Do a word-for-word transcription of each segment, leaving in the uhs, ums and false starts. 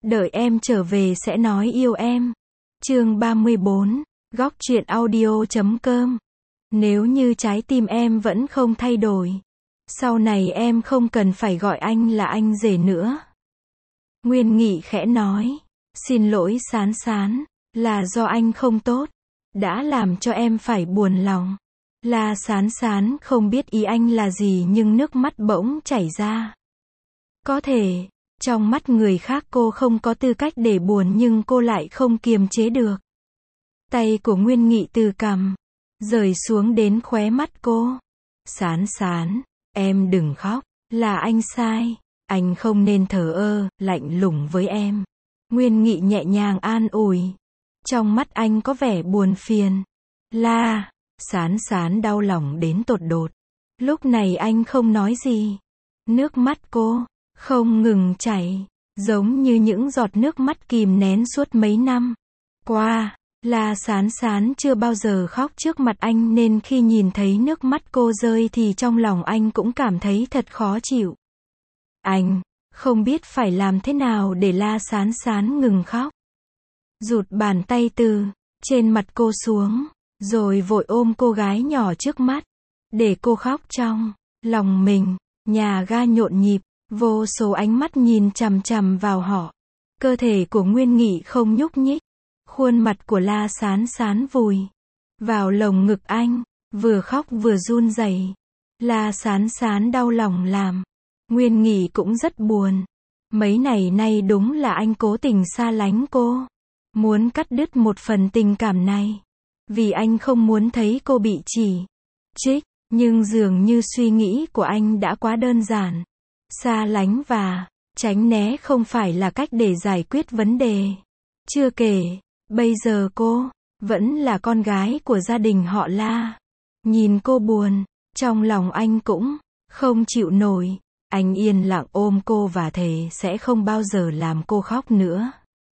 Đợi em trở về sẽ nói yêu em. Chương ba mươi bốn, góc truyện audio chấm com. Nếu như trái tim em vẫn không thay đổi, sau này em không cần phải gọi anh là anh rể nữa. Nguyên Nghị khẽ nói, xin lỗi Sán Sán, là do anh không tốt, đã làm cho em phải buồn lòng. La Sán Sán không biết ý anh là gì nhưng nước mắt bỗng chảy ra. Có thể, trong mắt người khác cô không có tư cách để buồn nhưng cô lại không kiềm chế được. Tay của Nguyên Nghị từ cằm rời xuống đến khóe mắt cô. Sán Sán, em đừng khóc, là anh sai, anh không nên thờ ơ, lạnh lùng với em. Nguyên Nghị nhẹ nhàng an ủi. Trong mắt anh có vẻ buồn phiền. La Sán Sán đau lòng đến tột đột. Lúc này anh không nói gì. Nước mắt cô không ngừng chảy, giống như những giọt nước mắt kìm nén suốt mấy năm qua. La Sán Sán chưa bao giờ khóc trước mặt anh nên khi nhìn thấy nước mắt cô rơi thì trong lòng anh cũng cảm thấy thật khó chịu. Anh không biết phải làm thế nào để La Sán Sán ngừng khóc. Rụt bàn tay từ trên mặt cô xuống, rồi vội ôm cô gái nhỏ trước mắt, để cô khóc trong lòng mình. Nhà ga nhộn nhịp, vô số ánh mắt nhìn chằm chằm vào họ. Cơ thể của Nguyên Nghị không nhúc nhích. Khuôn mặt của La Sán Sán vùi vào lồng ngực anh, vừa khóc vừa run rẩy. La Sán Sán đau lòng làm. Nguyên Nghị cũng rất buồn. Mấy ngày nay đúng là anh cố tình xa lánh cô, muốn cắt đứt một phần tình cảm này, vì anh không muốn thấy cô bị chỉ trích. Nhưng dường như suy nghĩ của anh đã quá đơn giản. Xa lánh và tránh né không phải là cách để giải quyết vấn đề. Chưa kể, bây giờ cô vẫn là con gái của gia đình họ La. Nhìn cô buồn, trong lòng anh cũng không chịu nổi. Anh yên lặng ôm cô và thề sẽ không bao giờ làm cô khóc nữa.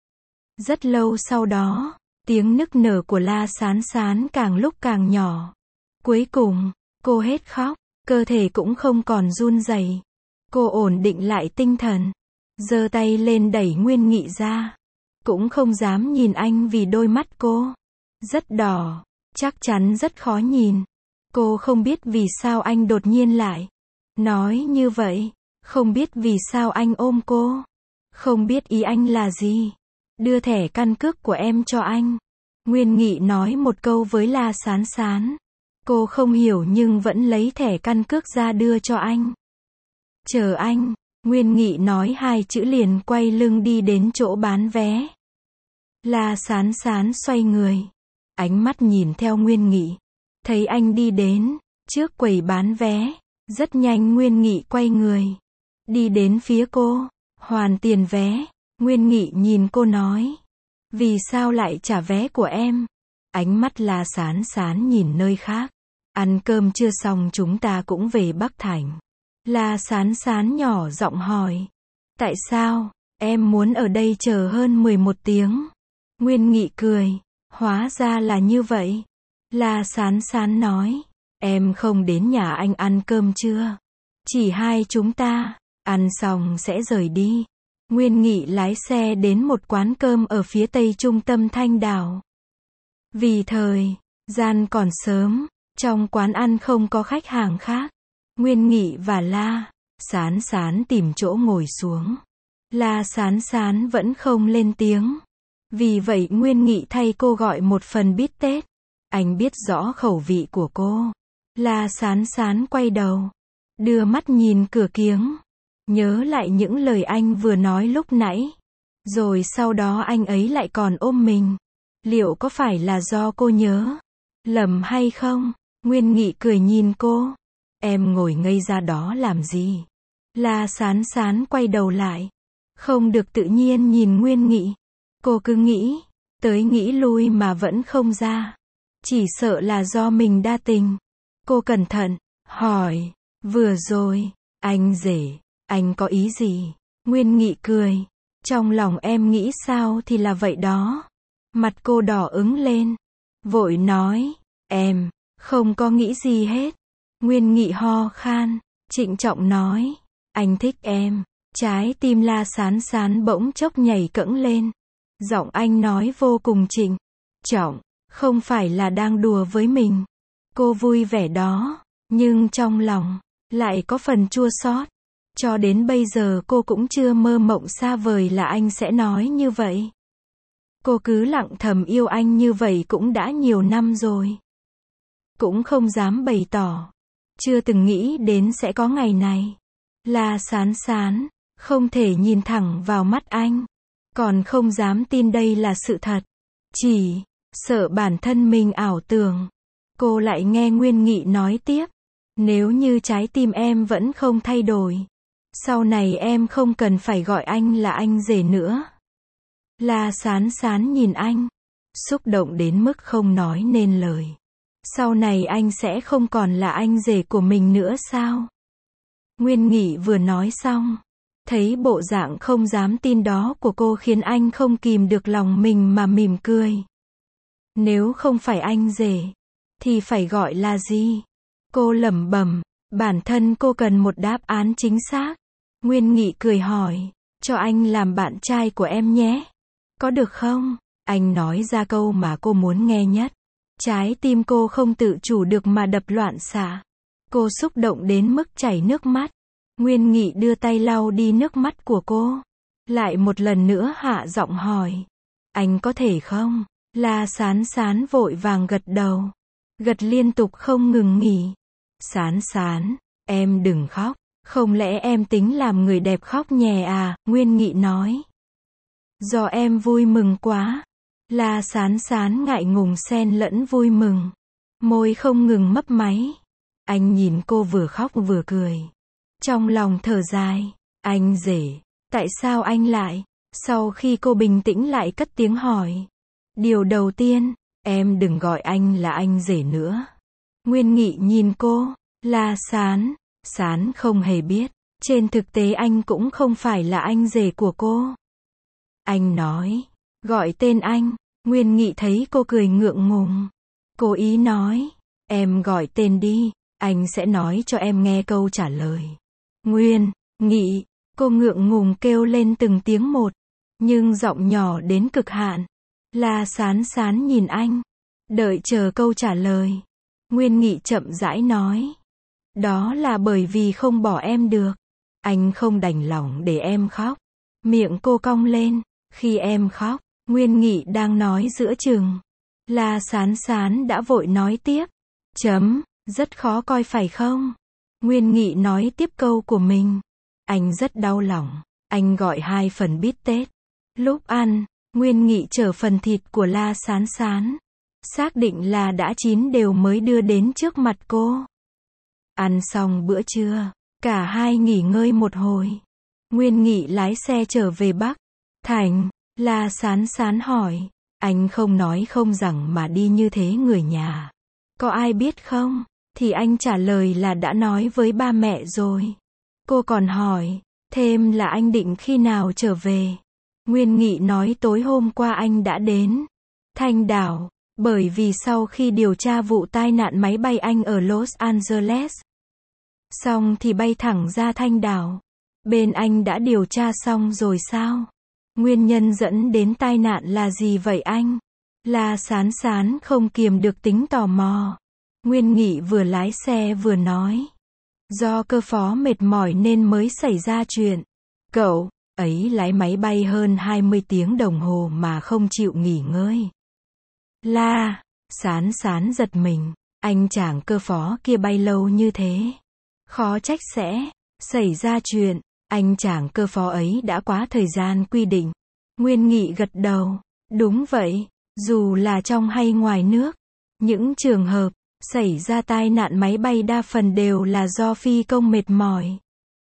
Rất lâu sau đó, tiếng nức nở của La Sán Sán càng lúc càng nhỏ. Cuối cùng, cô hết khóc, cơ thể cũng không còn run rẩy. Cô ổn định lại tinh thần, giơ tay lên đẩy Nguyên Nghị ra. Cũng không dám nhìn anh vì đôi mắt cô rất đỏ, chắc chắn rất khó nhìn. Cô không biết vì sao anh đột nhiên lại nói như vậy, không biết vì sao anh ôm cô, không biết ý anh là gì. Đưa thẻ căn cước của em cho anh. Nguyên Nghị nói một câu với La Sán Sán. Cô không hiểu nhưng vẫn lấy thẻ căn cước ra đưa cho anh. Chờ anh, Nguyên Nghị nói hai chữ liền quay lưng đi đến chỗ bán vé. La Sán Sán xoay người, ánh mắt nhìn theo Nguyên Nghị. Thấy anh đi đến trước quầy bán vé, rất nhanh Nguyên Nghị quay người, đi đến phía cô, hoàn tiền vé. Nguyên Nghị nhìn cô nói, vì sao lại trả vé của em? Ánh mắt La Sán Sán nhìn nơi khác. Ăn cơm chưa xong chúng ta cũng về Bắc Thành. La Sán Sán nhỏ giọng hỏi. Tại sao, em muốn ở đây chờ hơn mười một tiếng? Nguyên Nghị cười. Hóa ra là như vậy. La Sán Sán nói. Em không đến nhà anh ăn cơm trưa. Chỉ hai chúng ta, ăn xong sẽ rời đi. Nguyên Nghị lái xe đến một quán cơm ở phía tây trung tâm Thanh Đảo. Vì thời gian còn sớm, trong quán ăn không có khách hàng khác. Nguyên Nghị và La Sán Sán tìm chỗ ngồi xuống. La Sán Sán vẫn không lên tiếng. Vì vậy Nguyên Nghị thay cô gọi một phần bít tết. Anh biết rõ khẩu vị của cô. La Sán Sán quay đầu, đưa mắt nhìn cửa kiếng, nhớ lại những lời anh vừa nói lúc nãy. Rồi sau đó anh ấy lại còn ôm mình. Liệu có phải là do cô nhớ lầm hay không? Nguyên Nghị cười nhìn cô. Em ngồi ngây ra đó làm gì? La Sán Sán quay đầu lại, không được tự nhiên nhìn Nguyên Nghị. Cô cứ nghĩ tới nghĩ lui mà vẫn không ra. Chỉ sợ là do mình đa tình. Cô cẩn thận hỏi, vừa rồi anh rể, anh có ý gì? Nguyên Nghị cười. Trong lòng em nghĩ sao thì là vậy đó. Mặt cô đỏ ứng lên, vội nói, em không có nghĩ gì hết. Nguyên Nghị ho khan, trịnh trọng nói, anh thích em, Trái tim La Sán Sán bỗng chốc nhảy cẫng lên. Giọng anh nói vô cùng trịnh trọng, không phải là đang đùa với mình. Cô vui vẻ đó, nhưng trong lòng lại có phần chua xót. Cho đến bây giờ cô cũng chưa mơ mộng xa vời là anh sẽ nói như vậy. Cô cứ lặng thầm yêu anh như vậy cũng đã nhiều năm rồi. Cũng không dám bày tỏ. Chưa từng nghĩ đến sẽ có ngày này. La Sán Sán không thể nhìn thẳng vào mắt anh. Còn không dám tin đây là sự thật. Chỉ sợ bản thân mình ảo tưởng. Cô lại nghe Nguyên Nghị nói tiếp. Nếu như trái tim em vẫn không thay đổi, sau này em không cần phải gọi anh là anh rể nữa. La Sán Sán nhìn anh, xúc động đến mức không nói nên lời. Sau này anh sẽ không còn là anh rể của mình nữa sao? Nguyên Nghị vừa nói xong, thấy bộ dạng không dám tin đó của cô khiến anh không kìm được lòng mình mà mỉm cười. Nếu không phải anh rể, thì phải gọi là gì? Cô lẩm bẩm, bản thân cô cần một đáp án chính xác. Nguyên Nghị cười hỏi, cho anh làm bạn trai của em nhé. Có được không? Anh nói ra câu mà cô muốn nghe nhất. Trái tim cô không tự chủ được mà đập loạn xạ. Cô xúc động đến mức chảy nước mắt. Nguyên Nghị đưa tay lau đi nước mắt của cô. Lại một lần nữa hạ giọng hỏi. Anh có thể không? La Sán Sán vội vàng gật đầu. Gật liên tục không ngừng nghỉ. Sán Sán, em đừng khóc. Không lẽ em tính làm người đẹp khóc nhè à? Nguyên Nghị nói. Do em vui mừng quá. La Sán Sán ngại ngùng xen lẫn vui mừng. Môi không ngừng mấp máy. Anh nhìn cô vừa khóc vừa cười. Trong lòng thở dài. Anh rể, tại sao anh lại? Sau khi cô bình tĩnh lại cất tiếng hỏi. Điều đầu tiên, em đừng gọi anh là anh rể nữa. Nguyên Nghị nhìn cô. La Sán, Sán không hề biết. Trên thực tế anh cũng không phải là anh rể của cô. Anh nói, gọi tên anh. Nguyên Nghị thấy cô cười ngượng ngùng. Cố ý nói, em gọi tên đi, anh sẽ nói cho em nghe câu trả lời. Nguyên Nghị, cô ngượng ngùng kêu lên từng tiếng một, nhưng giọng nhỏ đến cực hạn. La Sán Sán nhìn anh, đợi chờ câu trả lời. Nguyên Nghị chậm rãi nói, đó là bởi vì không bỏ em được. Anh không đành lòng để em khóc. Miệng cô cong lên, khi em khóc. Nguyên Nghị đang nói giữa chừng. La Sán Sán đã vội nói tiếp. Chấm, rất khó coi phải không? Nguyên Nghị nói tiếp câu của mình. Anh rất đau lòng. Anh gọi hai phần bít tết. Lúc ăn, Nguyên Nghị chở phần thịt của La Sán Sán. Xác định là đã chín đều mới đưa đến trước mặt cô. Ăn xong bữa trưa, cả hai nghỉ ngơi một hồi. Nguyên Nghị lái xe trở về Bắc Thành. La Sán Sán hỏi, anh không nói không rằng mà đi như thế người nhà. Có ai biết không? Thì anh trả lời là đã nói với ba mẹ rồi. Cô còn hỏi, thêm là anh định khi nào trở về? Nguyên Nghị nói tối hôm qua anh đã đến Thanh Đảo, bởi vì sau khi điều tra vụ tai nạn máy bay anh ở Los Angeles, xong thì bay thẳng ra Thanh Đảo. Bên anh đã điều tra xong rồi sao? Nguyên nhân dẫn đến tai nạn là gì vậy anh? La Sán Sán không kiềm được tính tò mò. Nguyên Nghị vừa lái xe vừa nói. Do cơ phó mệt mỏi nên mới xảy ra chuyện. Cậu ấy lái máy bay hơn hai mươi tiếng đồng hồ mà không chịu nghỉ ngơi. La Sán Sán giật mình. Anh chàng cơ phó kia bay lâu như thế, khó trách sẽ xảy ra chuyện. Anh chàng cơ phó ấy đã quá thời gian quy định. Nguyên Nghị gật đầu. Đúng vậy, dù là trong hay ngoài nước, những trường hợp xảy ra tai nạn máy bay đa phần đều là do phi công mệt mỏi.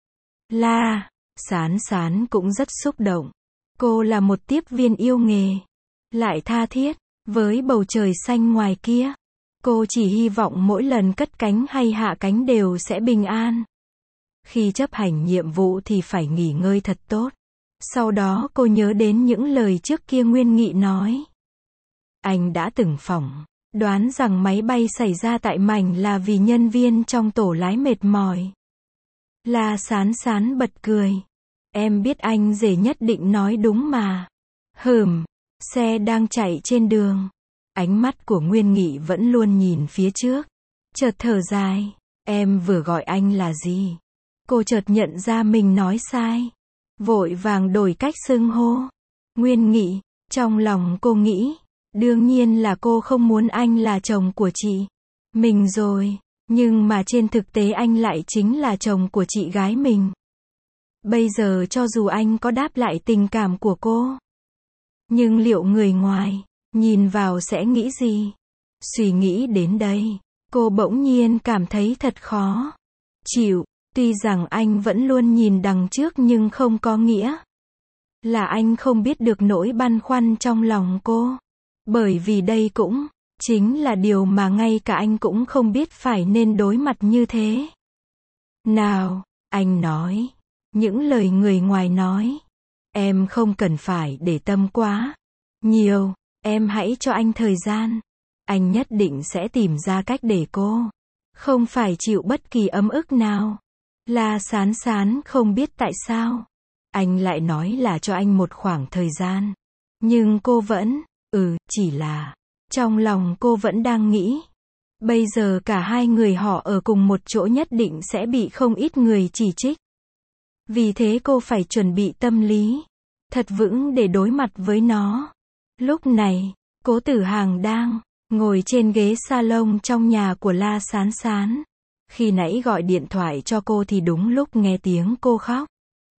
La Sán Sán cũng rất xúc động. Cô là một tiếp viên yêu nghề, lại tha thiết, với bầu trời xanh ngoài kia. Cô chỉ hy vọng mỗi lần cất cánh hay hạ cánh đều sẽ bình an. Khi chấp hành nhiệm vụ thì phải nghỉ ngơi thật tốt. Sau đó cô nhớ đến những lời trước kia Nguyên Nghị nói. Anh đã từng phỏng đoán rằng máy bay xảy ra tại mảnh là vì nhân viên trong tổ lái mệt mỏi. La Sán Sán bật cười. Em biết anh rể nhất định nói đúng mà. Hừm, xe đang chạy trên đường. Ánh mắt của Nguyên Nghị vẫn luôn nhìn phía trước. Chợt thở dài, em vừa gọi anh là gì? Cô chợt nhận ra mình nói sai. Vội vàng đổi cách xưng hô. Nguyên Nghị, trong lòng cô nghĩ, đương nhiên là cô không muốn anh là chồng của chị mình rồi, nhưng mà trên thực tế anh lại chính là chồng của chị gái mình. Bây giờ cho dù anh có đáp lại tình cảm của cô, nhưng liệu người ngoài nhìn vào sẽ nghĩ gì? Suy nghĩ đến đây, cô bỗng nhiên cảm thấy thật khó chịu. Tuy rằng anh vẫn luôn nhìn đằng trước nhưng không có nghĩa là anh không biết được nỗi băn khoăn trong lòng cô. Bởi vì đây cũng chính là điều mà ngay cả anh cũng không biết phải nên đối mặt như thế nào. Anh nói những lời người ngoài nói. Em không cần phải để tâm quá nhiều. Em hãy cho anh thời gian. Anh nhất định sẽ tìm ra cách để cô không phải chịu bất kỳ ấm ức nào. La Sán Sán không biết tại sao anh lại nói là cho anh một khoảng thời gian. Nhưng cô vẫn, ừ, chỉ là trong lòng cô vẫn đang nghĩ. Bây giờ cả hai người họ ở cùng một chỗ nhất định sẽ bị không ít người chỉ trích. Vì thế cô phải chuẩn bị tâm lý thật vững để đối mặt với nó. Lúc này, Cố Tử Hàng đang ngồi trên ghế salon trong nhà của La Sán Sán. Khi nãy gọi điện thoại cho cô thì đúng lúc nghe tiếng cô khóc.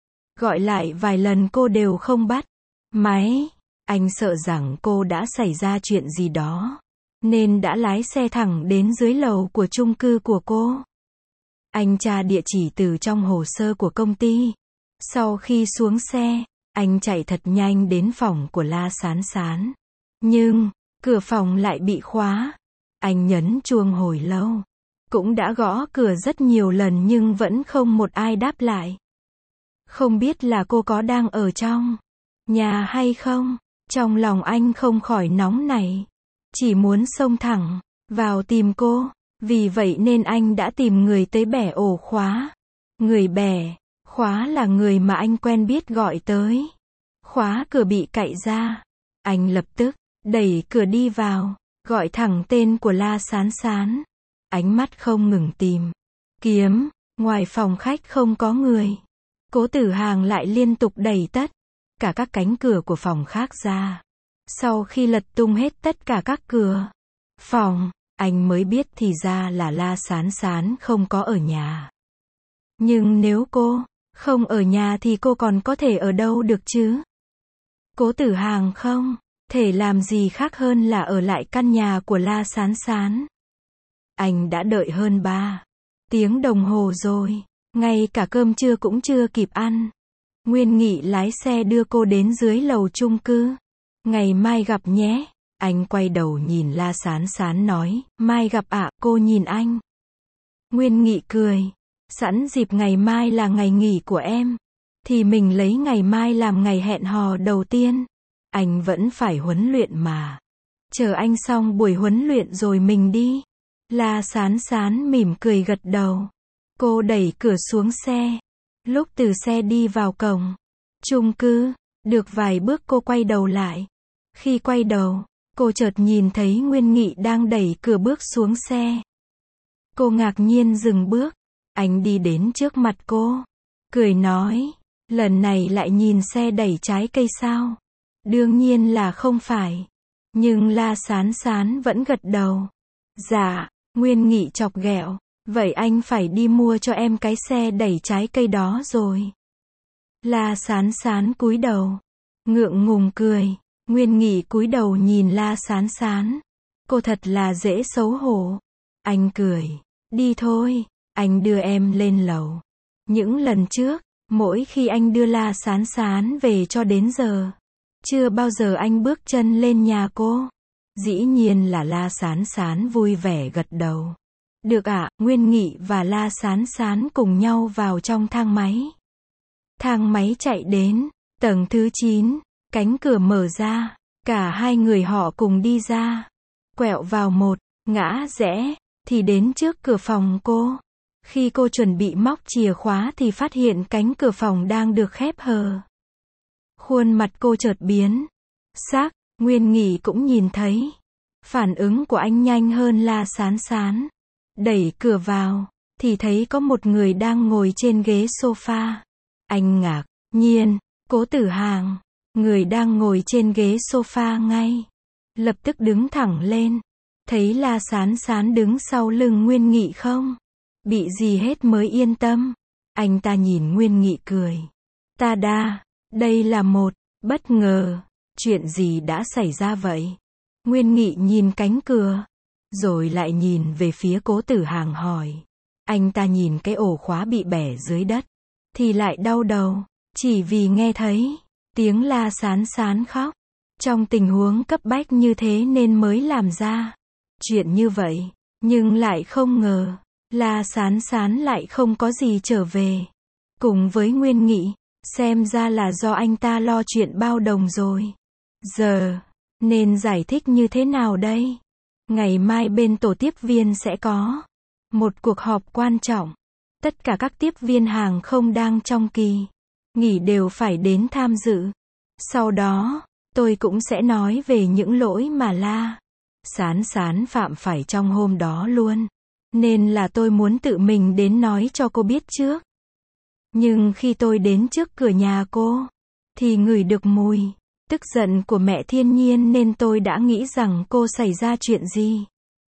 Gọi lại vài lần cô đều không bắt máy. Anh sợ rằng cô đã xảy ra chuyện gì đó, nên đã lái xe thẳng đến dưới lầu của chung cư của cô. Anh tra địa chỉ từ trong hồ sơ của công ty. Sau khi xuống xe, anh chạy thật nhanh đến phòng của La Sán Sán. Nhưng, cửa phòng lại bị khóa. Anh nhấn chuông hồi lâu. Cũng đã gõ cửa rất nhiều lần nhưng vẫn không một ai đáp lại. Không biết là cô có đang ở trong nhà hay không? Trong lòng anh không khỏi nóng nảy. Chỉ muốn xông thẳng vào tìm cô. Vì vậy nên anh đã tìm người tới bẻ ổ khóa. Người bẻ khóa là người mà anh quen biết gọi tới. Khóa cửa bị cạy ra. Anh lập tức đẩy cửa đi vào, gọi thẳng tên của La Sán Sán. Ánh mắt không ngừng tìm kiếm. Ngoài phòng khách không có người. Cố Tử Hàng lại liên tục đẩy tất cả các cánh cửa của phòng khác ra. Sau khi lật tung hết tất cả các cửa phòng, anh mới biết thì ra là La Sán Sán không có ở nhà. Nhưng nếu cô không ở nhà thì cô còn có thể ở đâu được chứ? Cố Tử Hàng không thể làm gì khác hơn là ở lại căn nhà của La Sán Sán. Anh đã đợi hơn ba tiếng đồng hồ rồi, ngay cả cơm trưa cũng chưa kịp ăn. Nguyên Nghị lái xe đưa cô đến dưới lầu chung cư. Ngày mai gặp nhé. Anh quay đầu nhìn La Sán Sán nói, mai gặp ạ. Cô nhìn anh. Nguyên Nghị cười. Sẵn dịp ngày mai là ngày nghỉ của em, thì mình lấy ngày mai làm ngày hẹn hò đầu tiên. Anh vẫn phải huấn luyện mà. Chờ anh xong buổi huấn luyện rồi mình đi. La Sán Sán mỉm cười gật đầu. Cô đẩy cửa xuống xe. Lúc từ xe đi vào cổng chung cư, được vài bước cô quay đầu lại. Khi quay đầu, cô chợt nhìn thấy Nguyên Nghị đang đẩy cửa bước xuống xe. Cô ngạc nhiên dừng bước. Anh đi đến trước mặt cô, cười nói, lần này lại nhìn xe đẩy trái cây sao? Đương nhiên là không phải. Nhưng La Sán Sán vẫn gật đầu. Dạ. Nguyên Nghị chọc ghẹo. Vậy anh phải đi mua cho em cái xe đẩy trái cây đó rồi. La Sán Sán cúi đầu, ngượng ngùng cười. Nguyên Nghị cúi đầu nhìn La Sán Sán. Cô thật là dễ xấu hổ. Anh cười. Đi thôi, anh đưa em lên lầu. Những lần trước, mỗi khi anh đưa La Sán Sán về cho đến giờ, chưa bao giờ anh bước chân lên nhà cô. Dĩ nhiên là La Sán Sán vui vẻ gật đầu. Được ạ. Nguyên Nghị và La Sán Sán cùng nhau vào trong thang máy. Thang máy chạy đến tầng thứ chín, cánh cửa mở ra, cả hai người họ cùng đi ra, quẹo vào một ngã rẽ, thì đến trước cửa phòng cô. Khi cô chuẩn bị móc chìa khóa thì phát hiện cánh cửa phòng đang được khép hờ. Khuôn mặt cô chợt biến sắc, Nguyên Nghị cũng nhìn thấy. Phản ứng của anh nhanh hơn La Sán Sán. Đẩy cửa vào, thì thấy có một người đang ngồi trên ghế sofa. Anh ngạc nhiên, Cố Tử Hàng, người đang ngồi trên ghế sofa ngay. Lập tức đứng thẳng lên. Thấy La Sán Sán đứng sau lưng Nguyên Nghị không bị gì hết mới yên tâm. Anh ta nhìn Nguyên Nghị cười. Ta đa, đây là một bất ngờ. Chuyện gì đã xảy ra vậy? Nguyên Nghị nhìn cánh cửa, rồi lại nhìn về phía Cố Tử Hàng hỏi. Anh ta nhìn cái ổ khóa bị bẻ dưới đất, thì lại đau đầu, chỉ vì nghe thấy tiếng La Sán Sán khóc. Trong tình huống cấp bách như thế nên mới làm ra chuyện như vậy, nhưng lại không ngờ, La Sán Sán lại không có gì trở về. Cùng với Nguyên Nghị, xem ra là do anh ta lo chuyện bao đồng rồi. Giờ, nên giải thích như thế nào đây? Ngày mai bên tổ tiếp viên sẽ có một cuộc họp quan trọng. Tất cả các tiếp viên hàng không đang trong kỳ nghỉ đều phải đến tham dự. Sau đó, tôi cũng sẽ nói về những lỗi mà La Sán Sán phạm phải trong hôm đó luôn. Nên là tôi muốn tự mình đến nói cho cô biết trước. Nhưng khi tôi đến trước cửa nhà cô, thì ngửi được mùi tức giận của mẹ Thiên Nhiên nên tôi đã nghĩ rằng cô xảy ra chuyện gì.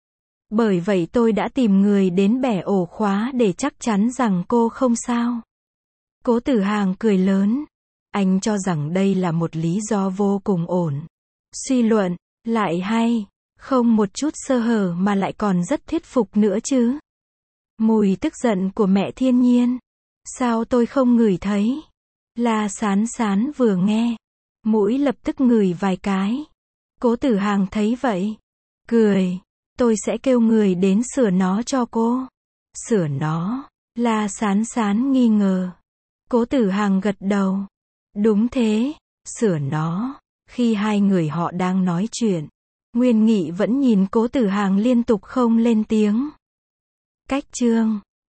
Bởi vậy tôi đã tìm người đến bẻ ổ khóa để chắc chắn rằng cô không sao. Cố Tử Hàng cười lớn. Anh cho rằng đây là một lý do vô cùng ổn. Suy luận, lại hay, không một chút sơ hở mà lại còn rất thuyết phục nữa chứ. Mùi tức giận của mẹ Thiên Nhiên. Sao tôi không ngửi thấy? La Sán Sán vừa nghe, mũi lập tức ngửi vài cái. Cố Tử Hàng thấy vậy, cười. Tôi sẽ kêu người đến sửa nó cho cô. Sửa nó? La Sán Sán nghi ngờ. Cố Tử Hàng gật đầu. Đúng thế, sửa nó. Khi hai người họ đang nói chuyện, Nguyên Nghị vẫn nhìn Cố Tử Hàng liên tục không lên tiếng. Cách chương